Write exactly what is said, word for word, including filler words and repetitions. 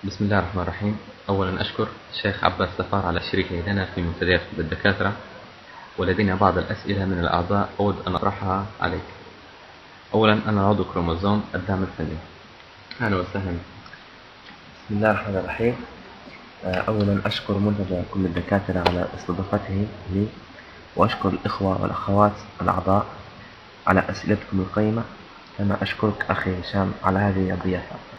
بسم الله الرحمن الرحيم. أولا أشكر الشيخ عباس سفار على شريكه لنا في منتديات الدكاترة، ولدينا بعض الأسئلة من الأعضاء أود أن أطرحها عليك. أولا، أنا عضو كروموزوم الدعم الفني. أهلا وسهلا. بسم الله الرحمن الرحيم. أولا أشكر منتدى كل الدكاترة على استضافته لي، وأشكر الإخوة والأخوات الأعضاء على أسئلتكم القيمة، كما أشكرك أخي هشام على هذه الضيافة.